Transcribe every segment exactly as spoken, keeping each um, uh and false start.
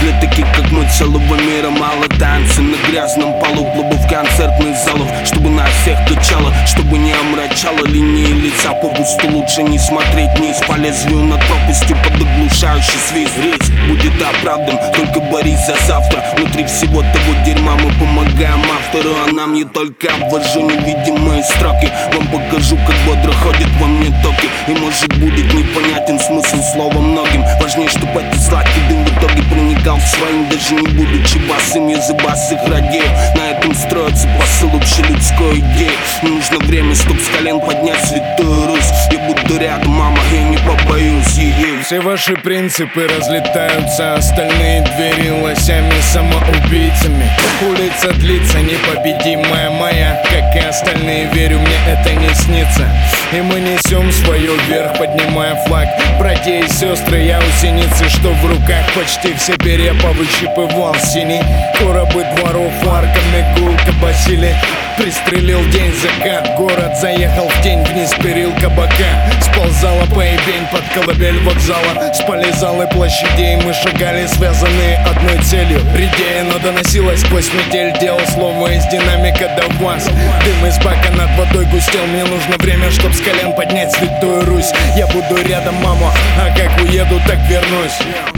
Для таких как мы целого мира мало. Танцы на грязном полу клубов, концертных залов, чтобы нас всех качало, чтобы не омрачало линии лица попусту. Лучше не смотреть вниз по лезвию над пропастью под оглушающий свист. Риск будет оправдан, только борись за завтра. Внутри всего того дерьма мы помогаем автору, а нам я только обвожу невидимые строки. Вам покажу, как бодро ходят во мне токи. И может будет непонятен смысл слова многим. Важнее, чтобы этот сладкий дым в итоге проникал в своим, даже не будучи басым. Я за бас их радею, на этом строится посыл общелюдской идеи. Нужно время, чтоб с колен поднять святую Русь. Я буду рядом, мама, я не побоюсь ее. Все ваши принципы разлетаются, остальные двери лосями самоубийцами. Улица длится непобедимая моя, как и остальные, верю, мне это не снится. И мы несем свое вверх, поднимая флаг. Братья и сестры, я у синицы, что в руках почти все перепа выщипывал синий. Коробы дворов арками гулко басили. Пристрелил день, закат, город заехал в тень, вниз перил кабака. Сползала поебень под колыбель вокзала. Спали залы площадей, мы шагали связанные одной целью. Редея, но доносилась сквозь метель, делал слово из динамика до вас. Дым из бака над водой густел, мне нужно время, чтоб с колен поднять святую Русь. Я буду рядом, мама, а как уеду, так вернусь.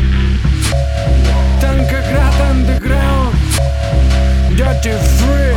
Танкоград андеграунд, Dirty Free.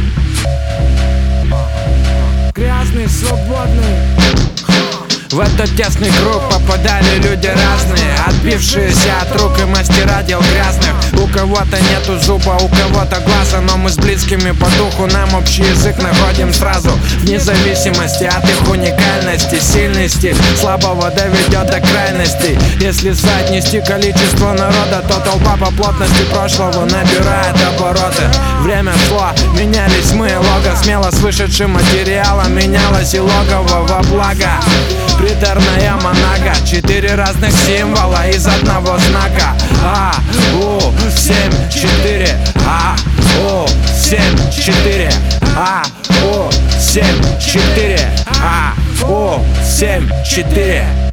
Грязный, свободный. В этот тесный круг попадали люди разные, отбившиеся от рук и мастера дел грязных. У кого-то нету зуба, у кого-то глаза, но мы с близкими по духу, нам общий язык находим сразу. Вне зависимости от их уникальности, сильности слабого доведет до крайностей. Если соотнести количество народа, то толпа по плотности прошлого набирает обороты. Время шло, менялись мы, лого смело с вышедшим материалом менялось и логово во благо. Приторная монага, четыре разных символа из одного знака. А, У, семь, четыре, А, У, семь, четыре, А, У, семь, четыре, А, У, семь, четыре.